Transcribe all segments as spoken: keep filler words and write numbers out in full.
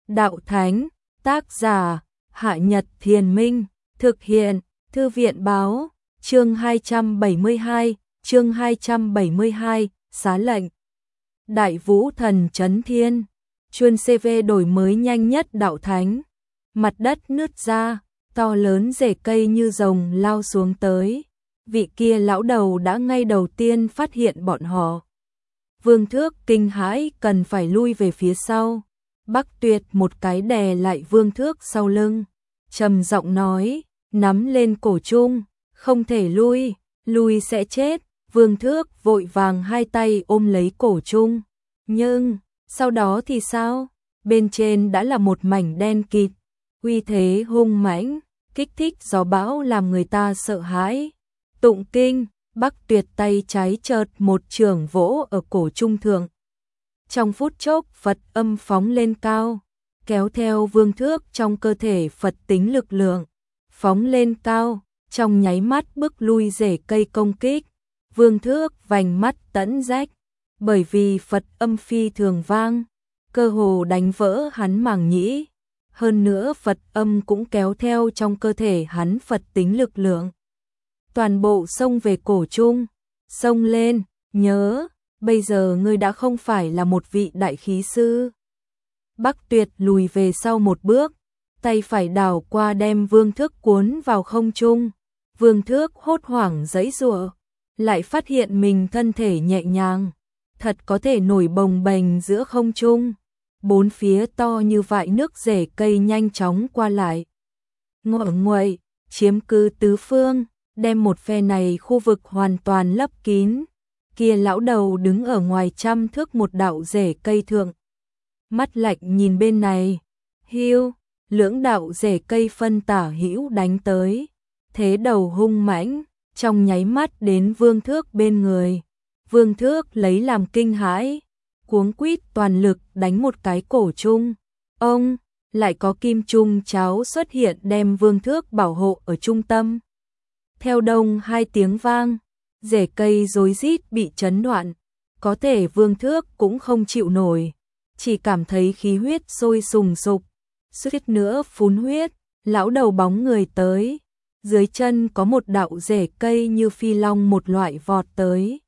Đạo Thánh, tác giả, Hạ Nhật Thiền Minh, thực hiện, Thư viện báo, chương hai trăm bảy mươi hai, chương hai trăm bảy mươi hai, xá lệnh. Đại Vũ Thần Chấn Thiên, chuyên xê vê đổi mới nhanh nhất Đạo Thánh. Mặt đất nứt ra, to lớn rễ cây như rồng lao xuống tới. Vị kia lão đầu đã ngay đầu tiên phát hiện bọn họ. Vương Thước kinh hãi cần phải lui về phía sau. Bắc Tuyệt một cái đè lại Vương Thước sau lưng, trầm giọng nói, nắm lên cổ chung, không thể lui, lui sẽ chết. Vương Thước vội vàng hai tay ôm lấy cổ chung. Nhưng, sau đó thì sao? Bên trên đã là một mảnh đen kịt, uy thế hung mãnh, kích thích gió bão làm người ta sợ hãi. Tụng kinh, Bắc Tuyệt tay trái chợt một chưởng vỗ ở cổ trung thượng. Trong phút chốc Phật âm phóng lên cao, kéo theo Vương Thước trong cơ thể Phật tính lực lượng, phóng lên cao, trong nháy mắt bức lui rễ cây công kích. Vương Thước vành mắt tẫn rách, bởi vì Phật âm phi thường vang, cơ hồ đánh vỡ hắn màng nhĩ. Hơn nữa Phật âm cũng kéo theo trong cơ thể hắn Phật tính lực lượng. Toàn bộ xông về cổ trung, xông lên, nhớ, bây giờ ngươi đã không phải là một vị đại khí sư. Bắc Tuyệt lùi về sau một bước, tay phải đảo qua đem Vương Thước cuốn vào không trung. Vương Thước hốt hoảng giãy giụa, lại phát hiện mình thân thể nhẹ nhàng, thật có thể nổi bồng bềnh giữa không trung. Bốn phía to như vại nước rễ cây nhanh chóng qua lại, ngọ nguậy, chiếm cứ tứ phương, đem một phe này khu vực hoàn toàn lấp kín. Kia lão đầu đứng ở ngoài trăm thước một đạo rễ cây thượng, mắt lạnh nhìn bên này. Hiu, lưỡng đạo rễ cây phân tả hữu đánh tới, thế đầu hung mãnh, trong nháy mắt đến Vương Thước bên người. Vương Thước lấy làm kinh hãi, cuống quýt toàn lực đánh một cái cổ chung. Ông, lại có kim trung cháo xuất hiện đem Vương Thước bảo hộ ở trung tâm. Theo đông hai tiếng vang, rễ cây rối rít bị chấn đoạn, có thể Vương Thước cũng không chịu nổi, chỉ cảm thấy khí huyết sôi sùng sục, suýt nữa phun huyết. Lão đầu bóng người tới, dưới chân có một đạo rễ cây như phi long một loại vọt tới.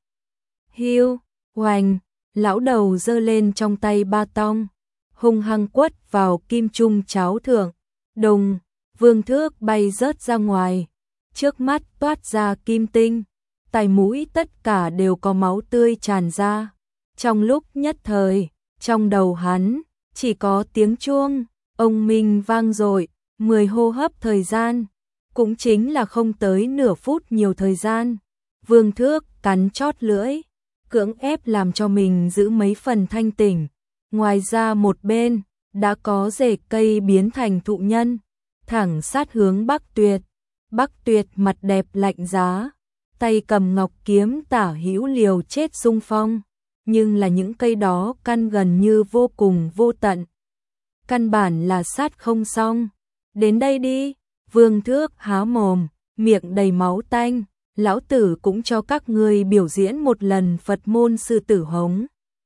Hiu, oanh, lão đầu giơ lên trong tay ba tong, hung hăng quất vào kim trung cháo thượng. Đùng, Vương Thước bay rớt ra ngoài, trước mắt toát ra kim tinh, tai mũi tất cả đều có máu tươi tràn ra. Trong lúc nhất thời, trong đầu hắn chỉ có tiếng chuông ông minh vang dội, mười hô hấp thời gian, cũng chính là không tới nửa phút nhiều thời gian. Vương Thước cắn chót lưỡi, cưỡng ép làm cho mình giữ mấy phần thanh tỉnh. Ngoài ra một bên đã có rễ cây biến thành thụ nhân, thẳng sát hướng Bắc Tuyệt. Bắc Tuyệt mặt đẹp lạnh giá, tay cầm ngọc kiếm tả hữu liều chết xung phong, nhưng là những cây đó căn gần như vô cùng vô tận, căn bản là sát không xong. Đến đây đi. Vương Thước há mồm, miệng đầy máu tanh, lão tử cũng cho các ngươi biểu diễn một lần Phật môn sư tử hống.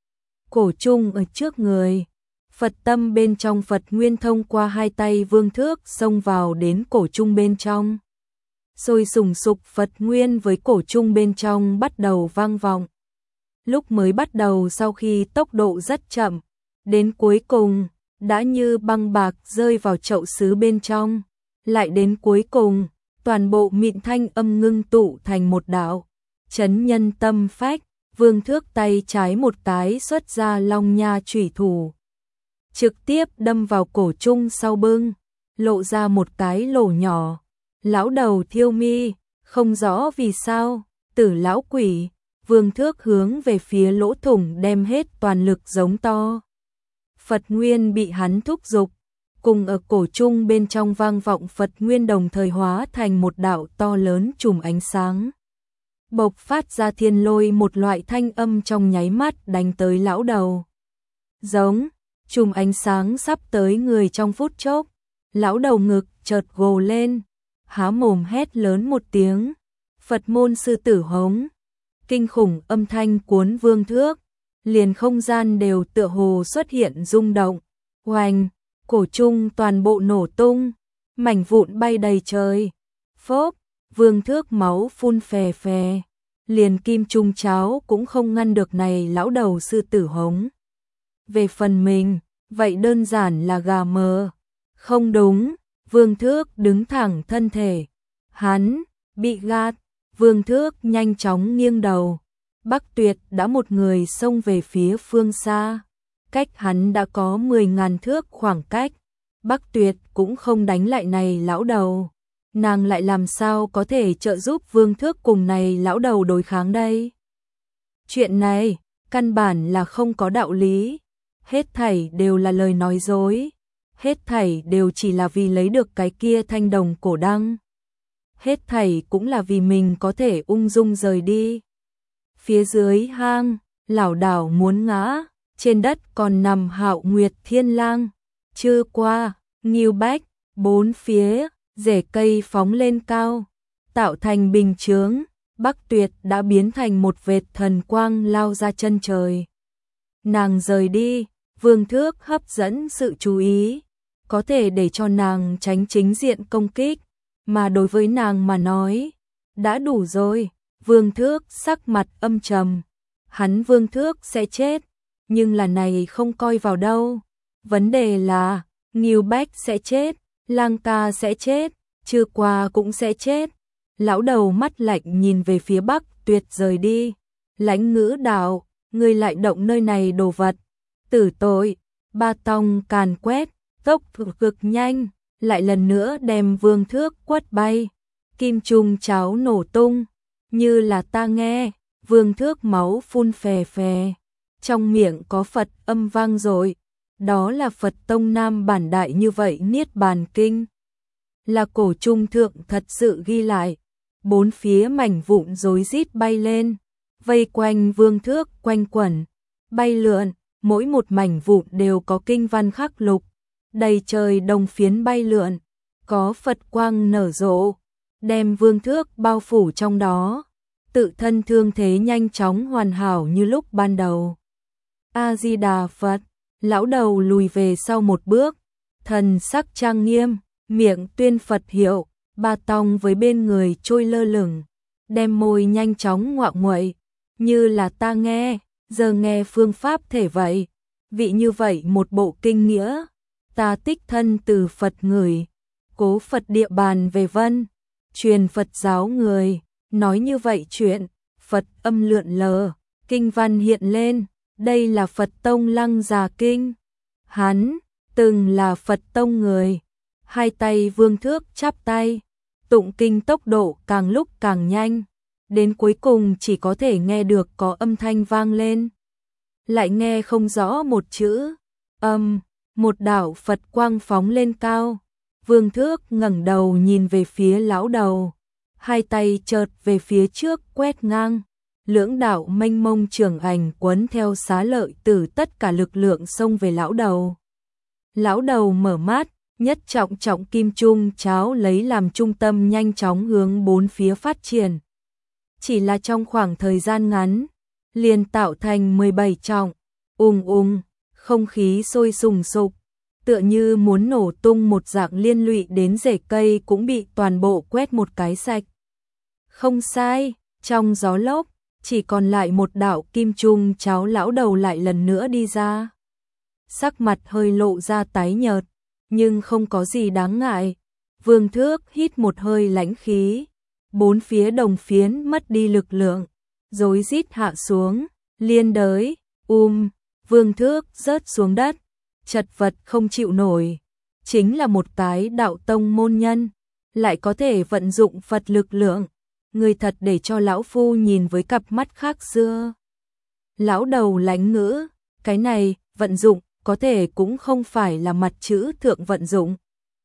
Cổ trung ở trước người, Phật tâm bên trong Phật nguyên thông qua hai tay Vương Thước xông vào đến cổ trung bên trong. Sôi sùng sục Phật nguyên với cổ trung bên trong bắt đầu vang vọng. Lúc mới bắt đầu sau khi tốc độ rất chậm, đến cuối cùng đã như băng bạc rơi vào chậu sứ bên trong. Lại đến cuối cùng, toàn bộ mịn thanh âm ngưng tụ thành một đạo, chấn nhân tâm phách. Vương Thước tay trái một cái xuất ra long nha chủy thủ, trực tiếp đâm vào cổ trung sau bưng, lộ ra một cái lỗ nhỏ. Lão đầu thiêu mi, không rõ vì sao, tử lão quỷ. Vương Thước hướng về phía lỗ thủng đem hết toàn lực giống to. Phật nguyên bị hắn thúc giục, cùng ở cổ trung bên trong vang vọng Phật nguyên đồng thời hóa thành một đạo to lớn chùm ánh sáng. Bộc phát ra thiên lôi một loại thanh âm trong nháy mắt đánh tới lão đầu. Giống, chùm ánh sáng sắp tới người trong phút chốc, lão đầu ngực chợt gồ lên, há mồm hét lớn một tiếng, Phật môn sư tử hống. Kinh khủng âm thanh cuốn Vương Thước, liền không gian đều tựa hồ xuất hiện rung động. Oanh, cổ trung toàn bộ nổ tung, mảnh vụn bay đầy trời. Phốp, Vương Thước máu phun phè phè, liền kim trung cháo cũng không ngăn được này lão đầu sư tử hống. Về phần mình, vậy đơn giản là gà mờ. Không đúng, Vương Thước đứng thẳng thân thể. Hắn, bị gạt, Vương Thước nhanh chóng nghiêng đầu. Bắc Tuyệt đã một người xông về phía phương xa. Cách hắn đã có mười ngàn thước khoảng cách. Bắc Tuyệt cũng không đánh lại này lão đầu. Nàng lại làm sao có thể trợ giúp Vương Thước cùng này lão đầu đối kháng đây? Chuyện này, căn bản là không có đạo lý. Hết thảy đều là lời nói dối. Hết thảy đều chỉ là vì lấy được cái kia thanh đồng cổ đăng. Hết thảy cũng là vì mình có thể ung dung rời đi. Phía dưới hang, lảo đảo muốn ngã, trên đất còn nằm Hạo Nguyệt Thiên Lang. Trưa qua, Ngưu Bách, bốn phía, rễ cây phóng lên cao, tạo thành bình chướng. Bắc Tuyệt đã biến thành một vệt thần quang lao ra chân trời. Nàng rời đi, Vương Thước hấp dẫn sự chú ý, có thể để cho nàng tránh chính diện công kích, mà đối với nàng mà nói, đã đủ rồi. Vương Thước sắc mặt âm trầm, hắn Vương Thước sẽ chết, nhưng là này không coi vào đâu. Vấn đề là, Ngưu Bách sẽ chết, Lang ca sẽ chết, Trưa qua cũng sẽ chết. Lão đầu mắt lạnh nhìn về phía Bắc Tuyệt rời đi. Lãnh Ngữ đạo, ngươi lại động nơi này đồ vật. Tử tội, ba tông càn quét, tốc cực nhanh, lại lần nữa đem Vương Thước quất bay. Kim trung cháo nổ tung, như là ta nghe, Vương Thước máu phun phè phè. Trong miệng có Phật âm vang rồi, đó là Phật tông Nam bản đại như vậy Niết Bàn Kinh. Là cổ trung thượng thật sự ghi lại, bốn phía mảnh vụn rối rít bay lên, vây quanh Vương Thước quanh quẩn, bay lượn, mỗi một mảnh vụn đều có kinh văn khắc lục, đầy trời đồng phiến bay lượn, có Phật quang nở rộ, đem Vương Thước bao phủ trong đó, tự thân thương thế nhanh chóng hoàn hảo như lúc ban đầu. A Di Đà Phật, lão đầu lùi về sau một bước, thần sắc trang nghiêm, miệng tuyên Phật hiệu, ba tông với bên người trôi lơ lửng, đem môi nhanh chóng ngoạ nguậy, như là ta nghe, giờ nghe phương pháp thể vậy, vị như vậy một bộ kinh nghĩa, ta tích thân từ Phật người, cố Phật địa bàn về vân, truyền Phật giáo người, nói như vậy chuyện, Phật âm lượn lờ, kinh văn hiện lên, đây là Phật tông Lăng Già Kinh, hắn từng là Phật tông người. Hai tay Vương Thước chắp tay, tụng kinh tốc độ càng lúc càng nhanh, đến cuối cùng chỉ có thể nghe được có âm thanh vang lên. Lại nghe không rõ một chữ, âm, một đạo Phật quang phóng lên cao. Vương Thước ngẩng đầu nhìn về phía lão đầu, hai tay chợt về phía trước quét ngang, lưỡng đạo mênh mông trường ảnh quấn theo xá lợi tử tất cả lực lượng xông về lão đầu. Lão đầu mở mắt, nhất trọng trọng kim trung cháo lấy làm trung tâm nhanh chóng hướng bốn phía phát triển. Chỉ là trong khoảng thời gian ngắn, liền tạo thành mười bảy trọng, ùng ùng, không khí sôi sùng sục, tựa như muốn nổ tung một dạng, liên lụy đến rễ cây cũng bị toàn bộ quét một cái sạch. Không sai, trong gió lốc, chỉ còn lại một đạo kim trung cháo. Lão đầu lại lần nữa đi ra. Sắc mặt hơi lộ ra tái nhợt, nhưng không có gì đáng ngại. Vương Thước hít một hơi lãnh khí, bốn phía đồng phiến mất đi lực lượng, rối rít hạ xuống, liên đới, um, Vương Thước rớt xuống đất, chật vật không chịu nổi. Chính là một cái đạo tông môn nhân, lại có thể vận dụng Phật lực lượng, người thật để cho lão phu nhìn với cặp mắt khác xưa. Lão đầu Lãnh Ngữ, cái này, vận dụng, có thể cũng không phải là mặt chữ thượng vận dụng,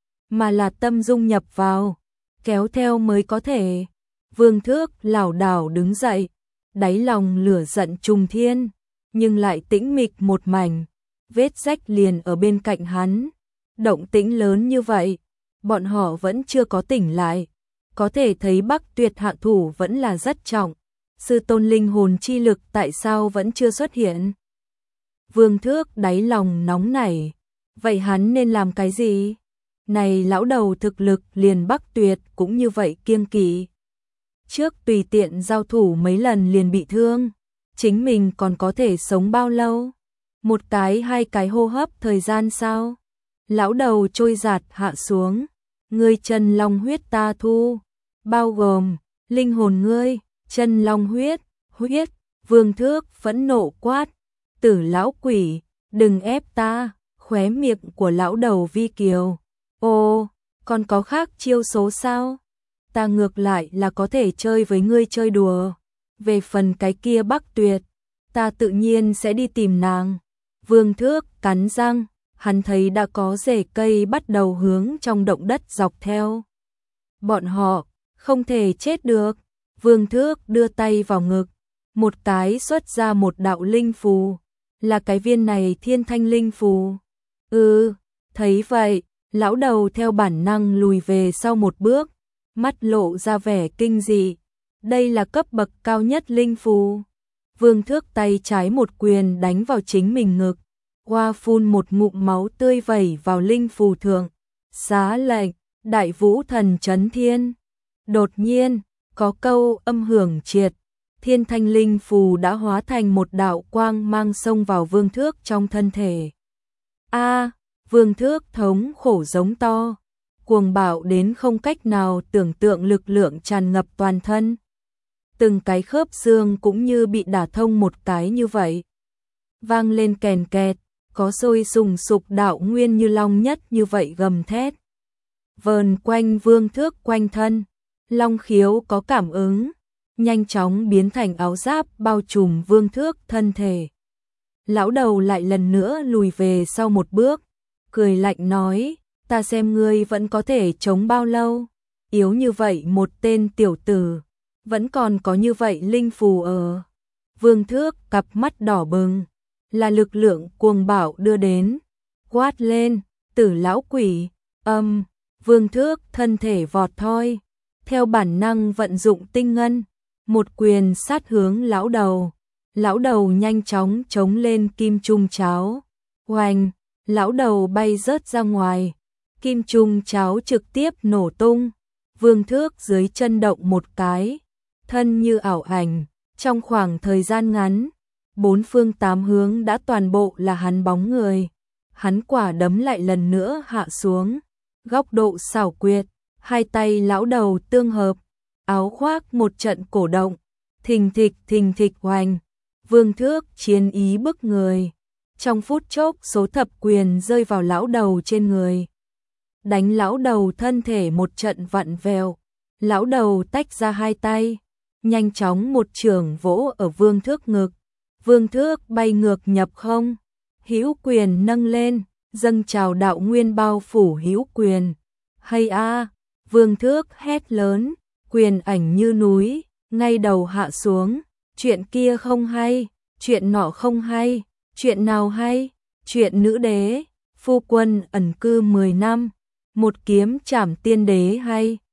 mà là tâm dung nhập vào, kéo theo mới có thể. Vương Thước lảo đảo đứng dậy, đáy lòng lửa giận trùng thiên, nhưng lại tĩnh mịch một mảnh, vết rách liền ở bên cạnh hắn. Động tĩnh lớn như vậy, bọn họ vẫn chưa có tỉnh lại, có thể thấy Bắc Tuyệt hạ thủ vẫn là rất trọng. Sư tôn linh hồn chi lực tại sao vẫn chưa xuất hiện? Vương Thước đáy lòng nóng nảy, Vậy hắn nên làm cái gì? Này lão đầu thực lực liền Bắc Tuyệt cũng như vậy kiêng kỵ. Trước tùy tiện giao thủ mấy lần liền bị thương, chính mình còn có thể sống bao lâu? Một cái hai cái hô hấp thời gian sao? Lão đầu trôi giạt hạ xuống, ngươi chân long huyết ta thu, bao gồm linh hồn ngươi, chân long huyết, huyết, Vương Thước phẫn nộ quát, tử lão quỷ, đừng ép ta, khóe miệng của lão đầu vi kiều. Ô, còn có khác chiêu số sao? Ta ngược lại là có thể chơi với ngươi chơi đùa. Về phần cái kia Bắc Tuyệt, ta tự nhiên sẽ đi tìm nàng. Vương Thước cắn răng, hắn thấy đã có rễ cây bắt đầu hướng trong động đất dọc theo. Bọn họ không thể chết được. Vương Thước đưa tay vào ngực, một cái xuất ra một đạo linh phù, là cái viên này thiên thanh linh phù. Ừ, thấy vậy, lão đầu theo bản năng lùi về sau một bước, mắt lộ ra vẻ kinh dị. Đây là cấp bậc cao nhất linh phù. Vương Thước tay trái một quyền đánh vào chính mình ngực, qua phun một ngụm máu tươi vẩy vào linh phù thượng. Xá lệnh, đại vũ thần chấn thiên. Đột nhiên, có câu âm hưởng triệt, thiên thanh linh phù đã hóa thành một đạo quang mang xông vào Vương Thước trong thân thể. A, Vương Thước thống khổ giống to, cuồng bạo đến không cách nào tưởng tượng lực lượng tràn ngập toàn thân. Từng cái khớp xương cũng như bị đả thông một cái như vậy. Vang lên kèn kẹt, có sôi sùng sục đạo nguyên như long nhất như vậy gầm thét. Vờn quanh Vương Thước quanh thân, long khiếu có cảm ứng, nhanh chóng biến thành áo giáp bao trùm Vương Thước thân thể. Lão đầu lại lần nữa lùi về sau một bước, cười lạnh nói, ta xem ngươi vẫn có thể chống bao lâu, yếu như vậy một tên tiểu tử, vẫn còn có như vậy linh phù ở. Vương Thước cặp mắt đỏ bừng, là lực lượng cuồng bạo đưa đến, quát lên, tử lão quỷ, âm, Vương Thước thân thể vọt thoi, theo bản năng vận dụng tinh ngân, một quyền sát hướng lão đầu. Lão đầu nhanh chóng chống lên kim trung cháo, oanh, lão đầu bay rớt ra ngoài, kim trung cháo trực tiếp nổ tung. Vương Thước dưới chân động một cái, thân như ảo ảnh, trong khoảng thời gian ngắn, bốn phương tám hướng đã toàn bộ là hắn bóng người. Hắn quả đấm lại lần nữa hạ xuống, góc độ xảo quyệt, hai tay lão đầu tương hợp, áo khoác một trận cổ động, thình thịch thình thịch oanh. Vương Thước chiến ý bức người, trong phút chốc số thập quyền rơi vào lão đầu trên người, đánh lão đầu thân thể một trận vặn vẹo. Lão đầu tách ra hai tay, nhanh chóng một chưởng vỗ ở Vương Thước ngực. Vương Thước bay ngược nhập không, hữu quyền nâng lên, dâng trào đạo nguyên bao phủ hữu quyền. Hay a, Vương Thước hét lớn, quyền ảnh như núi, ngay đầu hạ xuống. Chuyện kia không hay, chuyện nọ không hay, chuyện nào hay, chuyện nữ đế, phu quân ẩn cư mười năm, một kiếm trảm tiên đế hay.